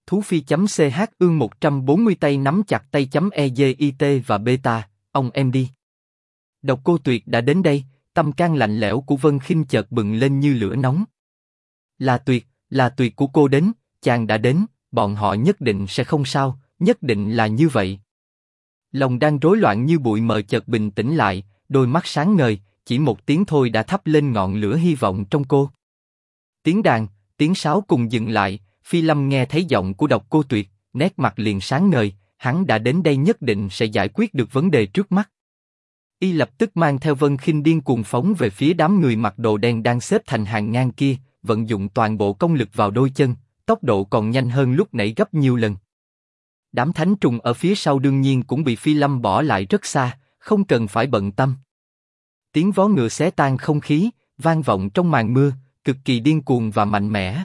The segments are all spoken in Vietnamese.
Thú Phi.ch ương 140 tay nắm chặt tay.ezit và beta, ông em đi. Độc Cô Tuyệt đã đến đây, tâm can lạnh lẽo của Vân Khinh chợt bừng lên như lửa nóng. Là Tuyệt của cô đến, chàng đã đến, bọn họ nhất định sẽ không sao, nhất định là như vậy. Lòng đang rối loạn như bụi mờ chợt bình tĩnh lại, đôi mắt sáng ngời, chỉ một tiếng thôi đã thắp lên ngọn lửa hy vọng trong cô. Tiếng đàn, tiếng sáo cùng dừng lại, Phi Lâm nghe thấy giọng của Độc Cô Tuyệt, nét mặt liền sáng ngời, hắn đã đến đây nhất định sẽ giải quyết được vấn đề trước mắt. Y lập tức mang theo Vân Khinh điên cuồng phóng về phía đám người mặc đồ đen đang xếp thành hàng ngang kia, vận dụng toàn bộ công lực vào đôi chân, tốc độ còn nhanh hơn lúc nãy gấp nhiều lần. Đám thánh trùng ở phía sau đương nhiên cũng bị Phi Lâm bỏ lại rất xa, không cần phải bận tâm. Tiếng vó ngựa xé tan không khí, vang vọng trong màn mưa, cực kỳ điên cuồng và mạnh mẽ.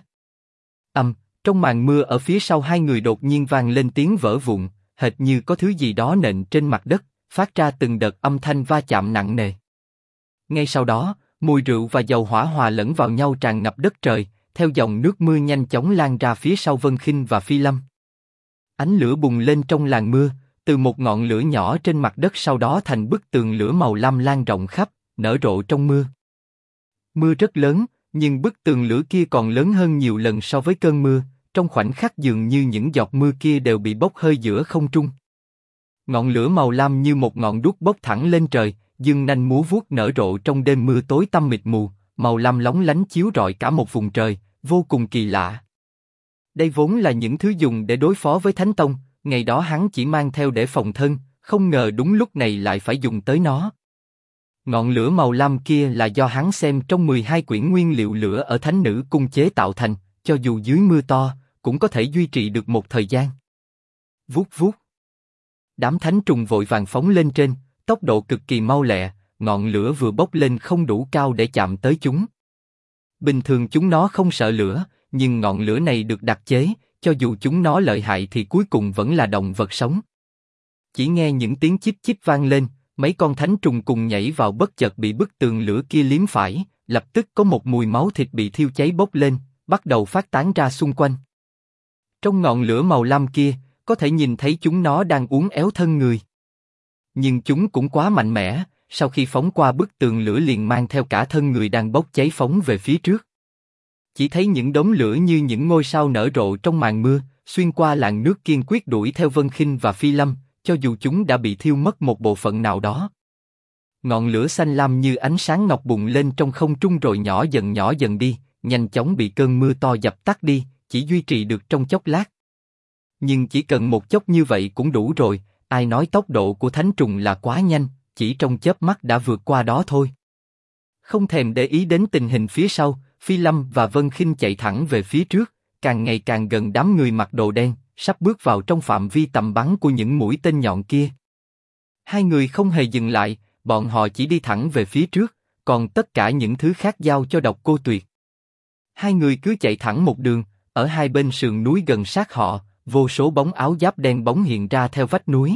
Trong màn mưa ở phía sau hai người đột nhiên vang lên tiếng vỡ vụn, hệt như có thứ gì đó nện trên mặt đất, phát ra từng đợt âm thanh va chạm nặng nề. Ngay sau đó, mùi rượu và dầu hỏa hòa lẫn vào nhau tràn ngập đất trời, theo dòng nước mưa nhanh chóng lan ra phía sau Vân Khinh và Phi Lâm. Ánh lửa bùng lên trong làn mưa, từ một ngọn lửa nhỏ trên mặt đất sau đó thành bức tường lửa màu lam lan rộng khắp, nở rộ trong mưa. Mưa rất lớn, nhưng bức tường lửa kia còn lớn hơn nhiều lần so với cơn mưa, trong khoảnh khắc dường như những giọt mưa kia đều bị bốc hơi giữa không trung. Ngọn lửa màu lam như một ngọn đuốc bốc thẳng lên trời, dương nanh múa vuốt nở rộ trong đêm mưa tối tăm mịt mù, màu lam lóng lánh chiếu rọi cả một vùng trời, vô cùng kỳ lạ. Đây vốn là những thứ dùng để đối phó với Thánh Tông, ngày đó hắn chỉ mang theo để phòng thân, không ngờ đúng lúc này lại phải dùng tới nó. Ngọn lửa màu lam kia là do hắn xem trong 12 quyển nguyên liệu lửa ở Thánh Nữ Cung chế tạo thành, cho dù dưới mưa to, cũng có thể duy trì được một thời gian. Vút vút. Đám thánh trùng vội vàng phóng lên trên, tốc độ cực kỳ mau lẹ, ngọn lửa vừa bốc lên không đủ cao để chạm tới chúng. Bình thường chúng nó không sợ lửa, nhưng ngọn lửa này được đặc chế, cho dù chúng nó lợi hại thì cuối cùng vẫn là động vật sống. Chỉ nghe những tiếng chíp chíp vang lên, mấy con thánh trùng cùng nhảy vào bất chợt bị bức tường lửa kia liếm phải, lập tức có một mùi máu thịt bị thiêu cháy bốc lên, bắt đầu phát tán ra xung quanh. Trong ngọn lửa màu lam kia, có thể nhìn thấy chúng nó đang uốn éo thân người. Nhưng chúng cũng quá mạnh mẽ, sau khi phóng qua bức tường lửa liền mang theo cả thân người đang bốc cháy phóng về phía trước. Chỉ thấy những đống lửa như những ngôi sao nở rộ trong màn mưa, xuyên qua làn nước kiên quyết đuổi theo Vân Khinh và Phi Lâm, cho dù chúng đã bị thiêu mất một bộ phận nào đó. Ngọn lửa xanh lam như ánh sáng ngọc bùng lên trong không trung rồi nhỏ dần đi, nhanh chóng bị cơn mưa to dập tắt đi, chỉ duy trì được trong chốc lát. Nhưng chỉ cần một chốc như vậy cũng đủ rồi, ai nói tốc độ của thánh trùng là quá nhanh, chỉ trong chớp mắt đã vượt qua đó thôi. Không thèm để ý đến tình hình phía sau, Phi Lâm và Vân Khinh chạy thẳng về phía trước, càng ngày càng gần đám người mặc đồ đen, sắp bước vào trong phạm vi tầm bắn của những mũi tên nhọn kia. Hai người không hề dừng lại, bọn họ chỉ đi thẳng về phía trước, còn tất cả những thứ khác giao cho Độc Cô Tuyệt. Hai người cứ chạy thẳng một đường, ở hai bên sườn núi gần sát họ, vô số bóng áo giáp đen bóng hiện ra theo vách núi.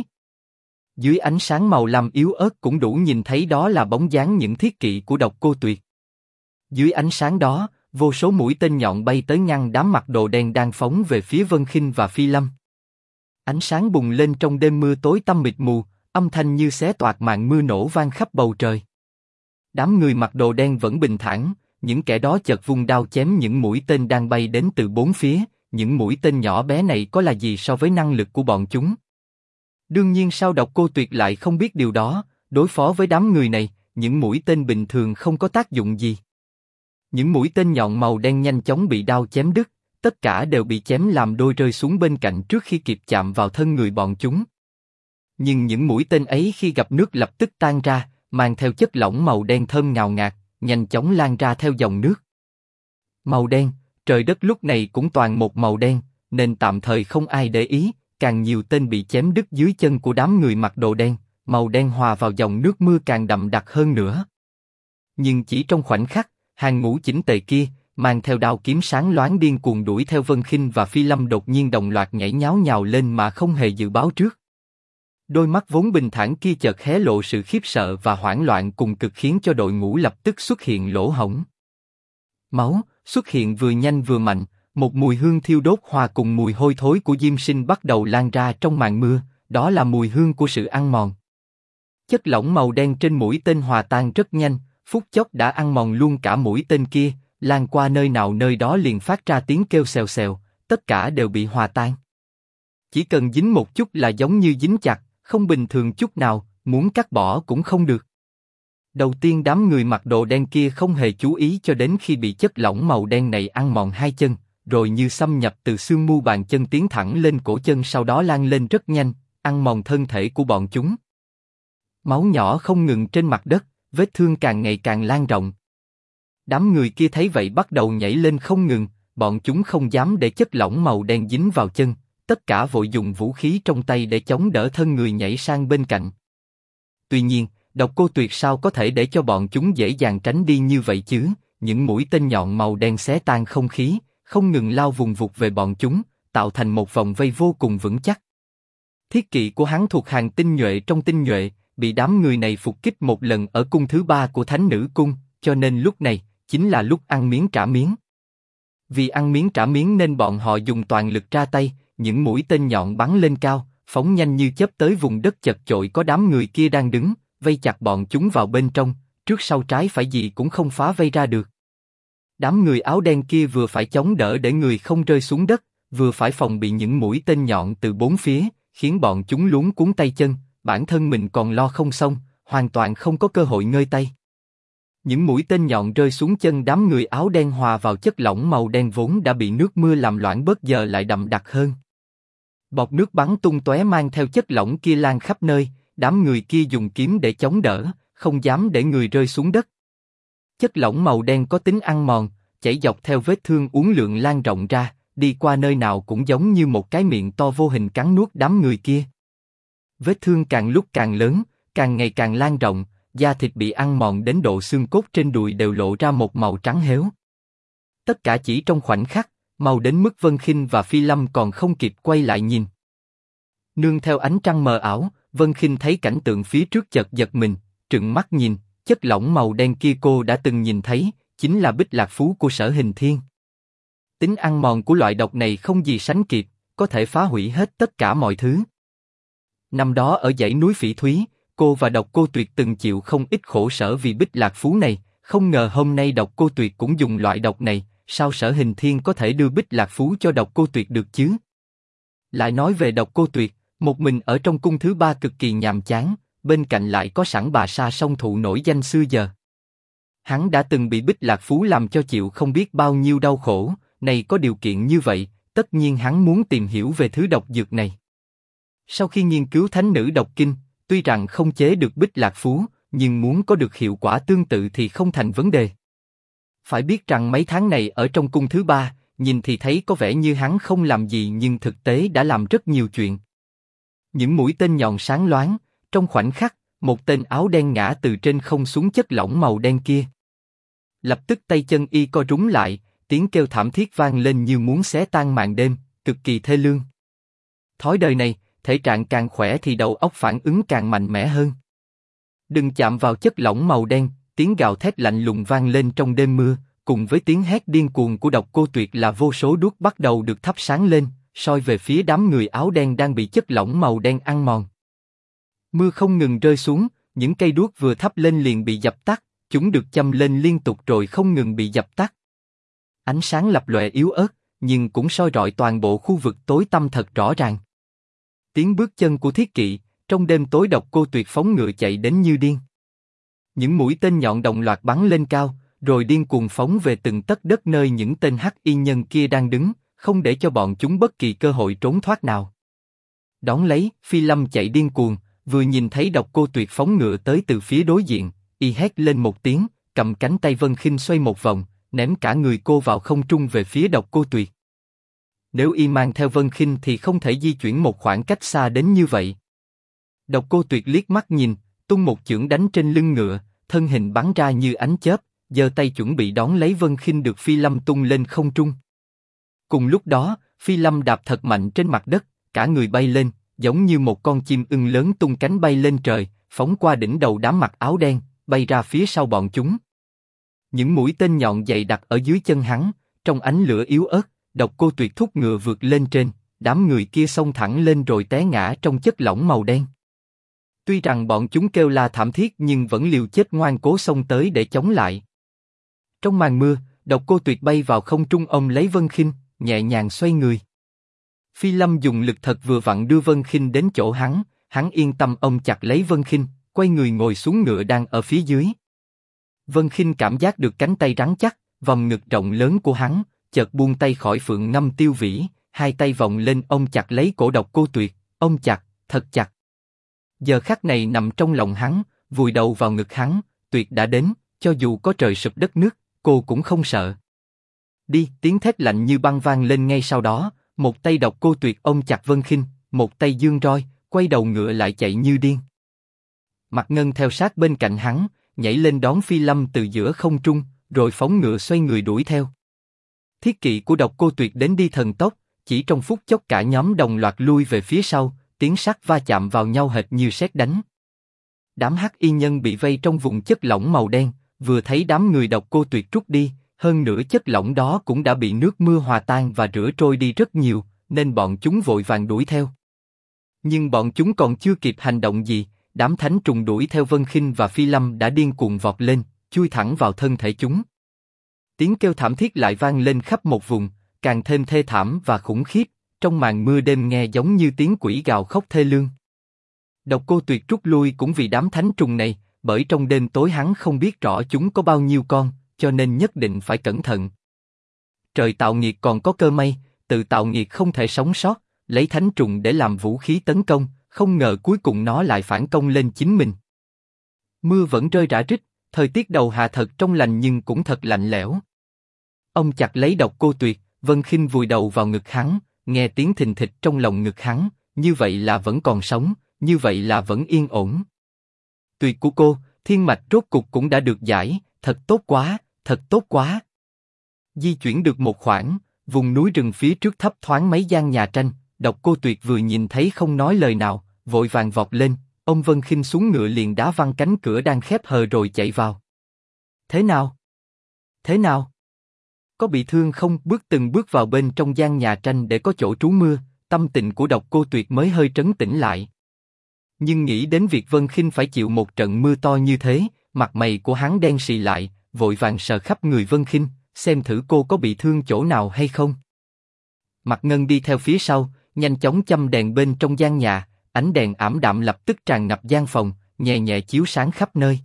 Dưới ánh sáng màu lam yếu ớt cũng đủ nhìn thấy đó là bóng dáng những thiết kỵ của Độc Cô Tuyệt. Dưới ánh sáng đó, vô số mũi tên nhọn bay tới ngăn đám mặc đồ đen đang phóng về phía Vân Khinh và Phi Lâm. Ánh sáng bùng lên trong đêm mưa tối tăm mịt mù, âm thanh như xé toạc màn mưa nổ vang khắp bầu trời. Đám người mặc đồ đen vẫn bình thản, những kẻ đó chợt vung đao chém những mũi tên đang bay đến từ bốn phía. Những mũi tên nhỏ bé này có là gì so với năng lực của bọn chúng? Đương nhiên sao Độc Cô Tuyệt lại không biết điều đó, đối phó với đám người này, những mũi tên bình thường không có tác dụng gì. Những mũi tên nhọn màu đen nhanh chóng bị đao chém đứt, tất cả đều bị chém làm đôi rơi xuống bên cạnh trước khi kịp chạm vào thân người bọn chúng. Nhưng những mũi tên ấy khi gặp nước lập tức tan ra, mang theo chất lỏng màu đen thơm ngào ngạt, nhanh chóng lan ra theo dòng nước. Màu đen, trời đất lúc này cũng toàn một màu đen, nên tạm thời không ai để ý, càng nhiều tên bị chém đứt dưới chân của đám người mặc đồ đen, màu đen hòa vào dòng nước mưa càng đậm đặc hơn nữa. Nhưng chỉ trong khoảnh khắc, hàng ngũ chỉnh tề kia, mang theo đao kiếm sáng loáng điên cuồng đuổi theo Vân Khinh và Phi Lâm đột nhiên đồng loạt nhảy nháo nhào lên mà không hề dự báo trước. Đôi mắt vốn bình thản kia chợt hé lộ sự khiếp sợ và hoảng loạn cùng cực khiến cho đội ngũ lập tức xuất hiện lỗ hổng. Máu xuất hiện vừa nhanh vừa mạnh, Một mùi hương thiêu đốt hòa cùng mùi hôi thối của diêm sinh bắt đầu lan ra trong màn mưa, đó là mùi hương của sự ăn mòn. Chất lỏng màu đen trên mũi tên hòa tan rất nhanh, phút chốc đã ăn mòn luôn cả mũi tên kia, lan qua nơi nào nơi đó liền phát ra tiếng kêu xèo xèo, tất cả đều bị hòa tan. Chỉ cần dính một chút là giống như dính chặt, không bình thường chút nào, muốn cắt bỏ cũng không được. Đầu tiên đám người mặc đồ đen kia không hề chú ý cho đến khi bị chất lỏng màu đen này ăn mòn hai chân, rồi như xâm nhập từ xương mu bàn chân tiến thẳng lên cổ chân sau đó lan lên rất nhanh, ăn mòn thân thể của bọn chúng. Máu nhỏ không ngừng trên mặt đất, vết thương càng ngày càng lan rộng. Đám người kia thấy vậy bắt đầu nhảy lên không ngừng, bọn chúng không dám để chất lỏng màu đen dính vào chân, tất cả vội dùng vũ khí trong tay để chống đỡ thân người nhảy sang bên cạnh. Tuy nhiên, Độc Cô Tuyệt sao có thể để cho bọn chúng dễ dàng tránh đi như vậy chứ? Những mũi tên nhọn màu đen xé tan không khí, không ngừng lao vùng vụt về bọn chúng, tạo thành một vòng vây vô cùng vững chắc. Thiết kỵ của hắn thuộc hàng tinh nhuệ trong tinh nhuệ, bị đám người này phục kích một lần ở cung thứ 3 của Thánh Nữ Cung, cho nên lúc này chính là lúc ăn miếng trả miếng. Vì ăn miếng trả miếng nên bọn họ dùng toàn lực ra tay, những mũi tên nhọn bắn lên cao, phóng nhanh như chớp tới vùng đất chật chội có đám người kia đang đứng, vây chặt bọn chúng vào bên trong, trước sau trái phải gì cũng không phá vây ra được. Đám người áo đen kia vừa phải chống đỡ để người không rơi xuống đất, vừa phải phòng bị những mũi tên nhọn từ bốn phía, khiến bọn chúng luống cuống tay chân, bản thân mình còn lo không xong, hoàn toàn không có cơ hội ngơi tay. Những mũi tên nhọn rơi xuống chân đám người áo đen hòa vào chất lỏng màu đen vốn đã bị nước mưa làm loãng bớt giờ lại đậm đặc hơn. Bọt nước bắn tung tóe mang theo chất lỏng kia lan khắp nơi, đám người kia dùng kiếm để chống đỡ, không dám để người rơi xuống đất. Chất lỏng màu đen có tính ăn mòn, chảy dọc theo vết thương uốn lượn lan rộng ra, đi qua nơi nào cũng giống như một cái miệng to vô hình cắn nuốt đám người kia. Vết thương càng lúc càng lớn, càng ngày càng lan rộng, da thịt bị ăn mòn đến độ xương cốt trên đùi đều lộ ra một màu trắng héo. Tất cả chỉ trong khoảnh khắc, mau đến mức Vân Khinh và Phi Lâm còn không kịp quay lại nhìn. Nương theo ánh trăng mờ ảo, Vân Khinh thấy cảnh tượng phía trước chợt giật mình, trừng mắt nhìn, chất lỏng màu đen kia cô đã từng nhìn thấy, chính là Bích Lạc Phú của Sở Hình Thiên. Tính ăn mòn của loại độc này không gì sánh kịp, có thể phá hủy hết tất cả mọi thứ. Năm đó ở dãy núi Phỉ Thúy, cô và Độc Cô Tuyệt từng chịu không ít khổ sở vì Bích Lạc Phú này, không ngờ hôm nay Độc Cô Tuyệt cũng dùng loại độc này, sao Sở Hình Thiên có thể đưa Bích Lạc Phú cho Độc Cô Tuyệt được chứ? Lại nói về Độc Cô Tuyệt, một mình ở trong cung thứ 3 cực kỳ nhàm chán, bên cạnh lại có sẵn bà Sa Song Thụ nổi danh xưa giờ. Hắn đã từng bị Bích Lạc Phú làm cho chịu không biết bao nhiêu đau khổ, này có điều kiện như vậy, tất nhiên hắn muốn tìm hiểu về thứ độc dược này. Sau khi nghiên cứu Thánh Nữ Độc Kinh, tuy rằng không chế được Bích Lạc Phú, nhưng muốn có được hiệu quả tương tự thì không thành vấn đề. Phải biết rằng mấy tháng này ở trong cung thứ 3, nhìn thì thấy có vẻ như hắn không làm gì nhưng thực tế đã làm rất nhiều chuyện. Những mũi tên nhọn sáng loáng, trong khoảnh khắc, một tên áo đen ngã từ trên không xuống chất lỏng màu đen kia. Lập tức tay chân y co rúm lại, tiếng kêu thảm thiết vang lên như muốn xé tan màn đêm, cực kỳ thê lương. Thói đời này, thể trạng càng khỏe thì đầu óc phản ứng càng mạnh mẽ hơn. Đừng chạm vào chất lỏng màu đen, tiếng gào thét lạnh lùng vang lên trong đêm mưa, cùng với tiếng hét điên cuồng của Độc Cô Tuyệt là vô số đuốc bắt đầu được thắp sáng lên, soi về phía đám người áo đen đang bị chất lỏng màu đen ăn mòn. Mưa không ngừng rơi xuống, những cây đuốc vừa thắp lên liền bị dập tắt, chúng được châm lên liên tục rồi không ngừng bị dập tắt. Ánh sáng lập lòe yếu ớt, nhưng cũng soi rọi toàn bộ khu vực tối tăm thật rõ ràng. Tiếng bước chân của thiết kỵ, trong đêm tối Độc Cô Tuyệt phóng ngựa chạy đến như điên. Những mũi tên nhọn đồng loạt bắn lên cao, rồi điên cuồng phóng về từng tấc đất nơi những tên hắc y nhân kia đang đứng, không để cho bọn chúng bất kỳ cơ hội trốn thoát nào. Đón lấy, Phi Lâm chạy điên cuồng, vừa nhìn thấy Độc Cô Tuyệt phóng ngựa tới từ phía đối diện, y hét lên một tiếng, cầm cánh tay Vân Khinh xoay một vòng, ném cả người cô vào không trung về phía Độc Cô Tuyệt. Nếu y mang theo Vân Khinh thì không thể di chuyển một khoảng cách xa đến như vậy. Độc Cô Tuyệt liếc mắt nhìn, tung một chưởng đánh trên lưng ngựa, thân hình bắn ra như ánh chớp, giơ tay chuẩn bị đón lấy Vân Khinh được Phi Lâm tung lên không trung. Cùng lúc đó, Phi Lâm đạp thật mạnh trên mặt đất, cả người bay lên, giống như một con chim ưng lớn tung cánh bay lên trời, phóng qua đỉnh đầu đám mặc áo đen, bay ra phía sau bọn chúng. Những mũi tên nhọn dày đặc ở dưới chân hắn, trong ánh lửa yếu ớt, Độc Cô Tuyệt thúc ngựa vượt lên trên, đám người kia xông thẳng lên rồi té ngã trong chất lỏng màu đen. Tuy rằng bọn chúng kêu la thảm thiết nhưng vẫn liều chết ngoan cố xông tới để chống lại. Trong màn mưa, Độc Cô Tuyệt bay vào không trung ôm lấy Vân Khinh, nhẹ nhàng xoay người. Phi Lâm dùng lực thật vừa vặn đưa Vân Khinh đến chỗ hắn yên tâm ôm chặt lấy Vân Khinh, quay người ngồi xuống ngựa đang ở phía dưới. Vân Khinh cảm giác được cánh tay rắn chắc, vòng ngực rộng lớn của hắn, chợt buông tay khỏi Phượng Ngâm Tiêu Vĩ, hai tay vòng lên ôm chặt lấy cổ Độc Cô Tuyệt, ôm chặt, thật chặt. Giờ khắc này nằm trong lòng hắn, vùi đầu vào ngực hắn, Tuyệt đã đến, cho dù có trời sụp đất nứt, cô cũng không sợ. Đi, tiếng thét lạnh như băng vang lên ngay sau đó, một tay Độc Cô Tuyệt ôm chặt Vân Khinh, một tay giương roi, quay đầu ngựa lại chạy như điên. Mạc Ngân theo sát bên cạnh hắn, nhảy lên đón Phi Lâm từ giữa không trung, rồi phóng ngựa xoay người đuổi theo. Thiết kỵ của Độc Cô Tuyệt đến đi thần tốc, chỉ trong phút chốc cả nhóm đồng loạt lui về phía sau, tiếng sắt va chạm vào nhau hệt như sét đánh. Đám hắc y nhân bị vây trong vùng chất lỏng màu đen, vừa thấy đám người Độc Cô Tuyệt rút đi, hơn nữa chất lỏng đó cũng đã bị nước mưa hòa tan và rửa trôi đi rất nhiều, nên bọn chúng vội vàng đuổi theo. Nhưng bọn chúng còn chưa kịp hành động gì, đám thánh trùng đuổi theo Vân Khinh và Phi Lâm đã điên cuồng vọt lên, chui thẳng vào thân thể chúng. Tiếng kêu thảm thiết lại vang lên khắp một vùng, càng thêm thê thảm và khủng khiếp, trong màn mưa đêm nghe giống như tiếng quỷ gào khóc thê lương. Độc Cô Tuyệt rút lui cũng vì đám thánh trùng này, bởi trong đêm tối hắn không biết rõ chúng có bao nhiêu con, cho nên nhất định phải cẩn thận. Trời tạo nghiệt còn có cơ may, tự tạo nghiệt không thể sống sót, lấy thánh trùng để làm vũ khí tấn công, không ngờ cuối cùng nó lại phản công lên chính mình. Mưa vẫn rơi rả rích, thời tiết đầu hạ thật trong lành nhưng cũng thật lạnh lẽo. Ông chặt lấy Độc Cô Tuyệt, Vân Khinh vùi đầu vào ngực hắn, nghe tiếng thình thịch trong lòng ngực hắn, như vậy là vẫn còn sống, như vậy là vẫn yên ổn. Tuyệt của cô, thiên mạch rốt cục cũng đã được giải, thật tốt quá, thật tốt quá. Di chuyển được một khoảng, vùng núi rừng phía trước thấp thoáng mấy gian nhà tranh, Độc Cô Tuyệt vừa nhìn thấy không nói lời nào, vội vàng vọt lên, ông Vân Khinh xuống ngựa liền đá văng cánh cửa đang khép hờ rồi chạy vào. Thế nào? Thế nào? Có bị thương không? Từng bước vào bên trong gian nhà tranh để có chỗ trú mưa, tâm tình của Độc Cô Tuyệt mới hơi trấn tĩnh lại. Nhưng nghĩ đến việc Vân Khinh phải chịu một trận mưa to như thế, mặt mày của hắn đen xì lại, vội vàng sờ khắp người Vân Khinh, xem thử cô có bị thương chỗ nào hay không. Mạc Ngân đi theo phía sau, nhanh chóng châm đèn bên trong gian nhà, ánh đèn ảm đạm lập tức tràn ngập gian phòng, nhẹ nhẹ chiếu sáng khắp nơi.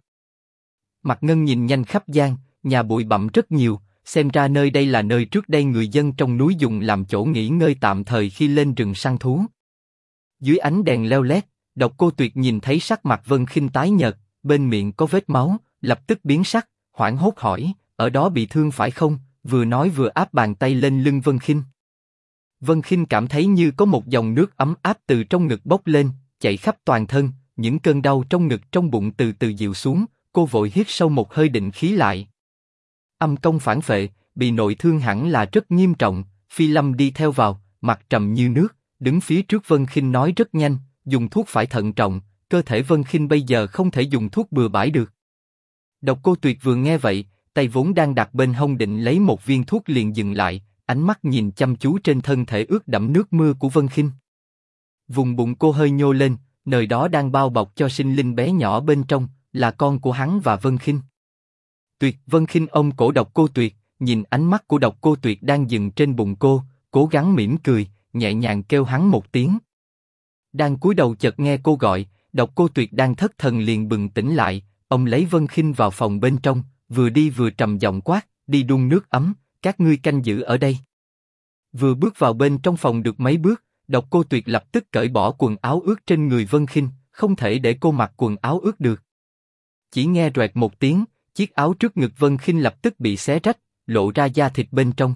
Mạc Ngân nhìn nhanh khắp gian, nhà bụi bặm rất nhiều, xem ra nơi đây là nơi trước đây người dân trong núi dùng làm chỗ nghỉ ngơi tạm thời khi lên rừng săn thú. Dưới ánh đèn leo lét, Độc Cô Tuyệt nhìn thấy sắc mặt Vân Khinh tái nhợt, bên miệng có vết máu, lập tức biến sắc, hoảng hốt hỏi, ở đó bị thương phải không? Vừa nói vừa áp bàn tay lên lưng Vân Khinh. Vân Khinh cảm thấy như có một dòng nước ấm áp từ trong ngực bốc lên, chạy khắp toàn thân, những cơn đau trong ngực trong bụng từ từ dịu xuống, cô vội hít sâu một hơi định khí lại. Âm công phản phệ, bị nội thương hẳn là rất nghiêm trọng. Phi Lâm đi theo vào, mặt trầm như nước, đứng phía trước Vân Khinh nói rất nhanh, dùng thuốc phải thận trọng, cơ thể Vân Khinh bây giờ không thể dùng thuốc bừa bãi được. Độc Cô Tuyệt vừa nghe vậy, tay vốn đang đặt bên hông định lấy một viên thuốc liền dừng lại, ánh mắt nhìn chăm chú trên thân thể ướt đẫm nước mưa của Vân Khinh. Vùng bụng cô hơi nhô lên, nơi đó đang bao bọc cho sinh linh bé nhỏ bên trong, là con của hắn và Vân Khinh. Tuyệt, Vân Khinh ôm cổ Độc Cô Tuyệt, nhìn ánh mắt của Độc Cô Tuyệt đang dừng trên bụng cô, cố gắng mỉm cười, nhẹ nhàng kêu hắn một tiếng. Đang cúi đầu chợt nghe cô gọi, Độc Cô Tuyệt đang thất thần liền bừng tỉnh lại, ông lấy Vân Khinh vào phòng bên trong, vừa đi vừa trầm giọng quát, đi đun nước ấm, các ngươi canh giữ ở đây. Vừa bước vào bên trong phòng được mấy bước, Độc Cô Tuyệt lập tức cởi bỏ quần áo ướt trên người Vân Khinh, không thể để cô mặc quần áo ướt được. Chỉ nghe rẹt một tiếng, chiếc áo trước ngực Vân Khinh lập tức bị xé rách, lộ ra da thịt bên trong.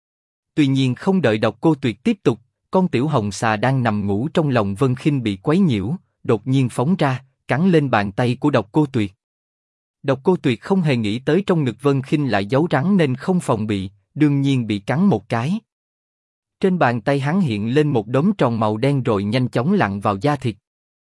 Tuy nhiên không đợi Độc Cô Tuyệt tiếp tục, con tiểu hồng xà đang nằm ngủ trong lòng Vân Khinh bị quấy nhiễu, đột nhiên phóng ra, cắn lên bàn tay của Độc Cô Tuyệt. Độc Cô Tuyệt không hề nghĩ tới trong ngực Vân Khinh lại giấu rắn nên không phòng bị, đương nhiên bị cắn một cái. Trên bàn tay hắn hiện lên một đốm tròn màu đen rồi nhanh chóng lặn vào da thịt.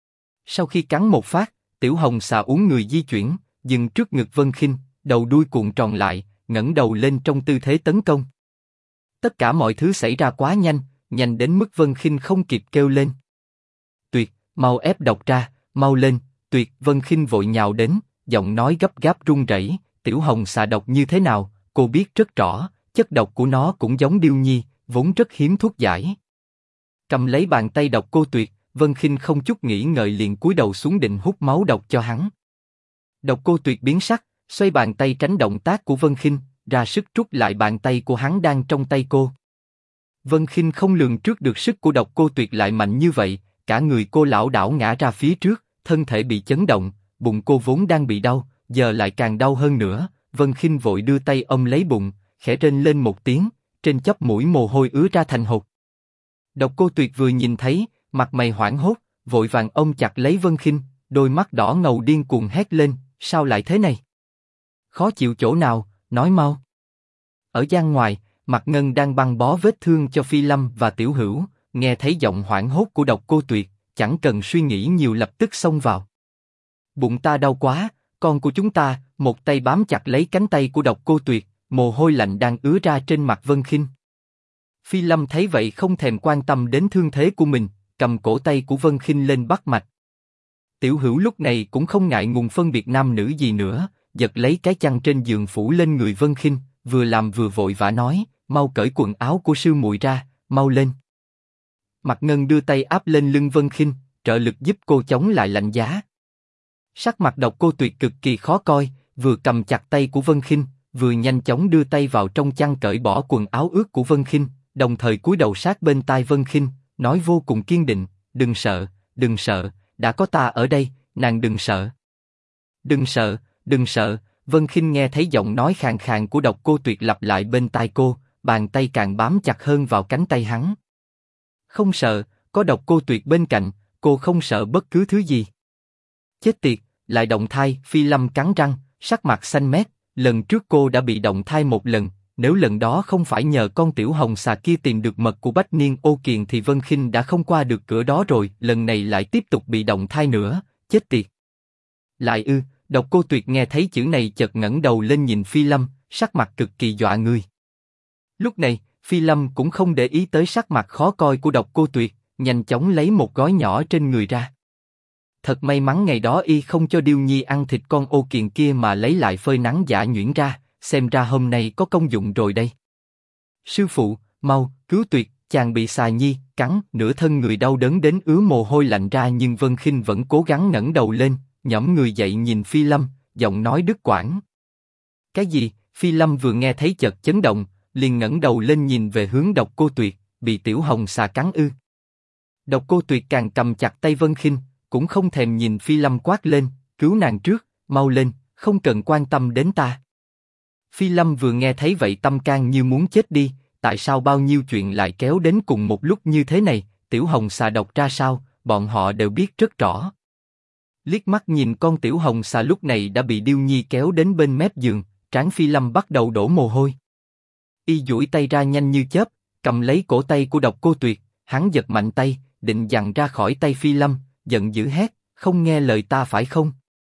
Sau khi cắn một phát, tiểu hồng xà uốn người di chuyển, dừng trước ngực Vân Khinh, đầu đuôi cuộn tròn lại, ngẩng đầu lên trong tư thế tấn công. Tất cả mọi thứ xảy ra quá nhanh, nhanh đến mức Vân Khinh không kịp kêu lên. Tuyệt, mau ép độc ra, mau lên, Tuyệt. Vân Khinh vội nhào đến, giọng nói gấp gáp run rẩy. Tiểu hồng xà độc như thế nào, cô biết rất rõ, chất độc của nó cũng giống Điêu Nhi, vốn rất hiếm thuốc giải. Cầm lấy bàn tay Độc Cô Tuyệt, Vân Khinh không chút nghĩ ngợi liền cúi đầu xuống định hút máu độc cho hắn. Độc Cô Tuyệt biến sắc, xoay bàn tay tránh động tác của Vân Khinh, ra sức rút lại bàn tay của hắn đang trong tay cô. Vân Khinh không lường trước được sức của Độc Cô Tuyệt lại mạnh như vậy, cả người cô lảo đảo ngã ra phía trước, thân thể bị chấn động, bụng cô vốn đang bị đau, giờ lại càng đau hơn nữa. Vân Khinh vội đưa tay ôm lấy bụng, khẽ rên lên một tiếng, trên chóp mũi mồ hôi ứa ra thành hột. Độc Cô Tuyệt vừa nhìn thấy, mặt mày hoảng hốt, vội vàng ôm chặt lấy Vân Khinh, đôi mắt đỏ ngầu điên cuồng hét lên, sao lại thế này? Khó chịu chỗ nào, nói mau. Ở gian ngoài, Mạc Ngân đang băng bó vết thương cho Phi Lâm và Tiểu Hữu, nghe thấy giọng hoảng hốt của Độc Cô Tuyệt, chẳng cần suy nghĩ nhiều lập tức xông vào. Bụng ta đau quá, con của chúng ta. Một tay bám chặt lấy cánh tay của Độc Cô Tuyệt, mồ hôi lạnh đang ứa ra trên mặt Vân Khinh. Phi Lâm thấy vậy không thèm quan tâm đến thương thế của mình, cầm cổ tay của Vân Khinh lên bắt mạch. Tiểu Hữu lúc này cũng không ngại ngùng phân biệt nam nữ gì nữa, giật lấy cái chăn trên giường phủ lên người Vân Khinh, vừa làm vừa vội vã nói, mau cởi quần áo của sư muội ra, mau lên. Mạc Ngân đưa tay áp lên lưng Vân Khinh, trợ lực giúp cô chống lại lạnh giá. Sắc mặt Độc Cô Tuyệt cực kỳ khó coi, vừa cầm chặt tay của Vân Khinh, vừa nhanh chóng đưa tay vào trong chăn cởi bỏ quần áo ướt của Vân Khinh, đồng thời cúi đầu sát bên tai Vân Khinh, nói vô cùng kiên định, đừng sợ, đừng sợ, đã có ta ở đây, nàng đừng sợ. Đừng sợ, đừng sợ. Vân Khinh nghe thấy giọng nói khàn khàn của Độc Cô Tuyệt lặp lại bên tai cô, bàn tay càng bám chặt hơn vào cánh tay hắn. Không sợ, có Độc Cô Tuyệt bên cạnh, cô không sợ bất cứ thứ gì. Chết tiệt, lại động thai. Phi Lâm cắn răng, sắc mặt xanh mét. Lần trước cô đã bị động thai một lần, nếu lần đó không phải nhờ con tiểu hồng xà kia tìm được mật của Bách Niên Ô Kiền thì Vân Khinh đã không qua được cửa đó rồi. Lần này lại tiếp tục bị động thai nữa, chết tiệt. Lại ư? Độc Cô Tuyệt nghe thấy chữ này chợt ngẩng đầu lên nhìn Phi Lâm, sắc mặt cực kỳ dọa người. Lúc này, Phi Lâm cũng không để ý tới sắc mặt khó coi của Độc Cô Tuyệt, nhanh chóng lấy một gói nhỏ trên người ra. Thật may mắn ngày đó y không cho Điêu Nhi ăn thịt con ô kiền kia mà lấy lại phơi nắng giả nhuyễn ra, xem ra hôm nay có công dụng rồi đây. Sư phụ, mau, cứu Tuyệt, chàng bị xà nhi cắn. Nửa thân người đau đớn đến ứa mồ hôi lạnh ra nhưng Vân Khinh vẫn cố gắng ngẩng đầu lên, nhõm người dậy nhìn Phi Lâm, giọng nói đứt quãng. Cái gì? Phi Lâm vừa nghe thấy chợt chấn động, liền ngẩng đầu lên nhìn về hướng Độc Cô Tuyệt, bị tiểu hồng xà cắn ư? Độc Cô Tuyệt càng cầm chặt tay Vân Khinh, cũng không thèm nhìn Phi Lâm quát lên, cứu nàng trước, mau lên, không cần quan tâm đến ta. Phi Lâm vừa nghe thấy vậy tâm can như muốn chết đi, tại sao bao nhiêu chuyện lại kéo đến cùng một lúc như thế này? Tiểu hồng xà độc ra sao, bọn họ đều biết rất rõ. Liếc mắt nhìn con tiểu hồng xà lúc này đã bị Điêu Nhi kéo đến bên mép giường, trán Phi Lâm bắt đầu đổ mồ hôi. Y duỗi tay ra nhanh như chớp, cầm lấy cổ tay của Độc Cô Tuyệt, hắn giật mạnh tay, định giằng ra khỏi tay Phi Lâm, giận dữ hét, không nghe lời ta phải không?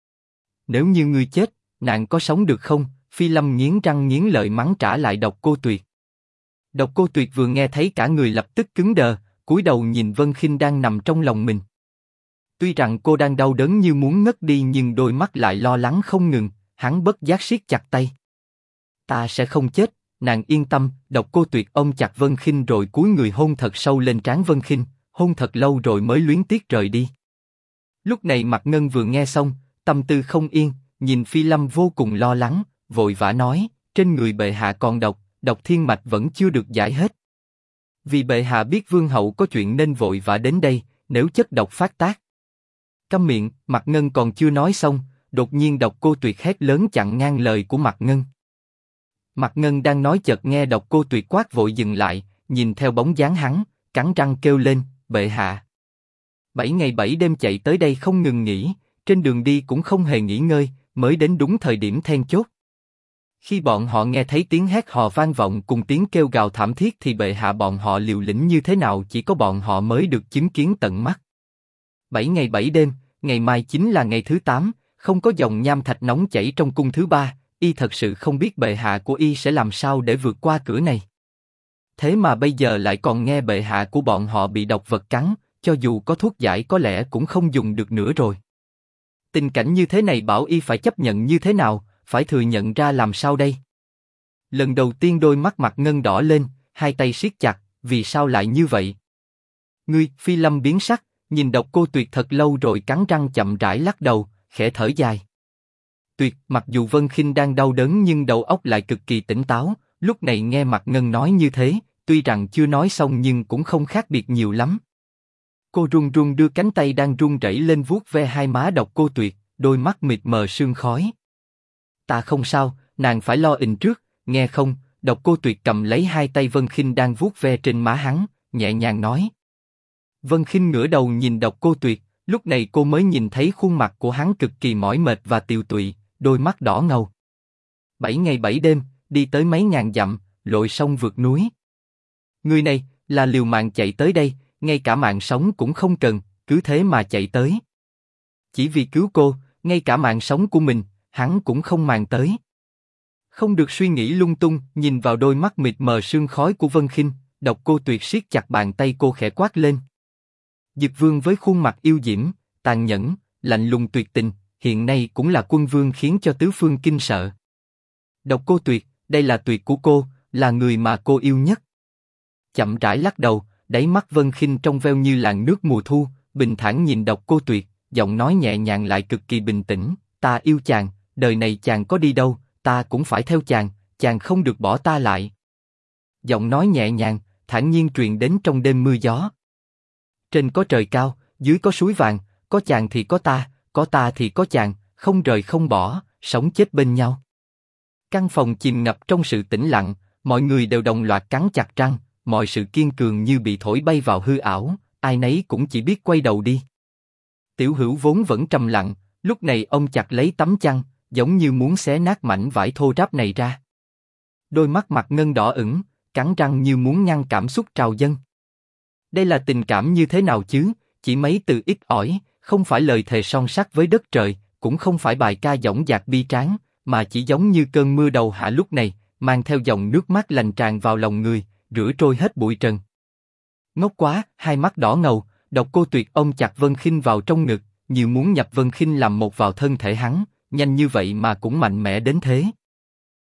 Nếu như ngươi chết, nàng có sống được không? Phi Lâm nghiến răng nghiến lợi mắng trả lại Độc Cô Tuyệt. Độc Cô Tuyệt vừa nghe thấy cả người lập tức cứng đờ, cúi đầu nhìn Vân Khinh đang nằm trong lòng mình. Tuy rằng cô đang đau đớn như muốn ngất đi nhưng đôi mắt lại lo lắng không ngừng, hắn bất giác siết chặt tay. Ta sẽ không chết, nàng yên tâm. Độc Cô Tuyệt ôm chặt Vân Khinh rồi cúi người hôn thật sâu lên trán Vân Khinh, hôn thật lâu rồi mới luyến tiếc rời đi. Lúc này Mạc Ngân vừa nghe xong, tâm tư không yên, nhìn Phi Lâm vô cùng lo lắng, vội vã nói, trên người bệ hạ còn độc, độc thiên mạch vẫn chưa được giải hết. Vì bệ hạ biết vương hậu có chuyện nên vội vã đến đây, nếu chất độc phát tác. Câm miệng. Mạc Ngân còn chưa nói xong, đột nhiên Độc Cô Tuyệt hét lớn chặn ngang lời của Mạc Ngân. Mạc Ngân đang nói chợt nghe Độc Cô Tuyệt quát vội dừng lại, nhìn theo bóng dáng hắn, cắn răng kêu lên, bệ hạ. 7 ngày 7 đêm chạy tới đây không ngừng nghỉ, trên đường đi cũng không hề nghỉ ngơi, mới đến đúng thời điểm then chốt. Khi bọn họ nghe thấy tiếng hét hò vang vọng cùng tiếng kêu gào thảm thiết thì bệ hạ bọn họ liều lĩnh như thế nào chỉ có bọn họ mới được chứng kiến tận mắt. 7 ngày 7 đêm, ngày mai chính là ngày thứ 8, không có dòng nham thạch nóng chảy trong cung thứ 3, y thật sự không biết bệ hạ của y sẽ làm sao để vượt qua cửa này. Thế mà bây giờ lại còn nghe bệ hạ của bọn họ bị độc vật cắn, cho dù có thuốc giải có lẽ cũng không dùng được nữa rồi. Tình cảnh như thế này Bảo Y phải chấp nhận như thế nào, phải thừa nhận ra làm sao đây? Lần đầu tiên đôi mắt Mạc Ngân đỏ lên, hai tay siết chặt, vì sao lại như vậy? Ngươi, Phi Lâm biến sắc, nhìn Độc Cô Tuyệt thật lâu rồi cắn răng chậm rãi lắc đầu, khẽ thở dài. Tuyệt, mặc dù Vân Khinh đang đau đớn nhưng đầu óc lại cực kỳ tỉnh táo, lúc này nghe Mạc Ngân nói như thế, tuy rằng chưa nói xong nhưng cũng không khác biệt nhiều lắm. Cô run run đưa cánh tay đang run rẩy lên vuốt ve hai má Độc Cô Tuyệt, đôi mắt mịt mờ sương khói. Ta không sao, nàng phải lo ình trước, nghe không? Độc Cô Tuyệt cầm lấy hai tay Vân Khinh đang vuốt ve trên má hắn, nhẹ nhàng nói. Vân Khinh ngửa đầu nhìn Độc Cô Tuyệt, lúc này cô mới nhìn thấy khuôn mặt của hắn cực kỳ mỏi mệt và tiều tụy, đôi mắt đỏ ngầu. 7 ngày 7 đêm, đi tới mấy ngàn dặm, lội sông vượt núi. Người này là liều mạng chạy tới đây, ngay cả mạng sống cũng không cần, cứ thế mà chạy tới. Chỉ vì cứu cô, ngay cả mạng sống của mình, hắn cũng không màng tới. Không được suy nghĩ lung tung, nhìn vào đôi mắt mịt mờ sương khói của Vân Khinh, Độc Cô Tuyệt siết chặt bàn tay cô khẽ quát lên. Dực Vương với khuôn mặt yêu diễm, tàn nhẫn, lạnh lùng tuyệt tình, hiện nay cũng là quân vương khiến cho tứ phương kinh sợ. Độc Cô Tuyệt, đây là Tuyệt của cô, là người mà cô yêu nhất. Chậm rãi lắc đầu, đáy mắt Vân Khinh trong veo như làn nước mùa thu, bình thản nhìn Độc Cô Tuyệt, giọng nói nhẹ nhàng lại cực kỳ bình tĩnh. Ta yêu chàng, đời này chàng có đi đâu, ta cũng phải theo chàng, chàng không được bỏ ta lại. Giọng nói nhẹ nhàng, thản nhiên truyền đến trong đêm mưa gió. Trên có trời cao, dưới có suối vàng, có chàng thì có ta thì có chàng, không rời không bỏ, sống chết bên nhau. Căn phòng chìm ngập trong sự tĩnh lặng, mọi người đều đồng loạt cắn chặt răng, mọi sự kiên cường như bị thổi bay vào hư ảo, ai nấy cũng chỉ biết quay đầu đi. Tiểu Hữu vốn vẫn trầm lặng, lúc này ông chặt lấy tấm chăn, giống như muốn xé nát mảnh vải thô ráp này ra. Đôi mắt Mạc Ngân đỏ ửng, cắn răng như muốn ngăn cảm xúc trào dâng. Đây là tình cảm như thế nào chứ? Chỉ mấy từ ít ỏi, không phải lời thề son sắt với đất trời, cũng không phải bài ca dõng dạc bi tráng, mà chỉ giống như cơn mưa đầu hạ lúc này, mang theo dòng nước mắt lành tràn vào lòng người, rửa trôi hết bụi trần. Ngốc quá, hai mắt đỏ ngầu, Độc Cô Tuyệt ôm chặt Vân Khinh vào trong ngực, như muốn nhập Vân Khinh làm một vào thân thể hắn, nhanh như vậy mà cũng mạnh mẽ đến thế.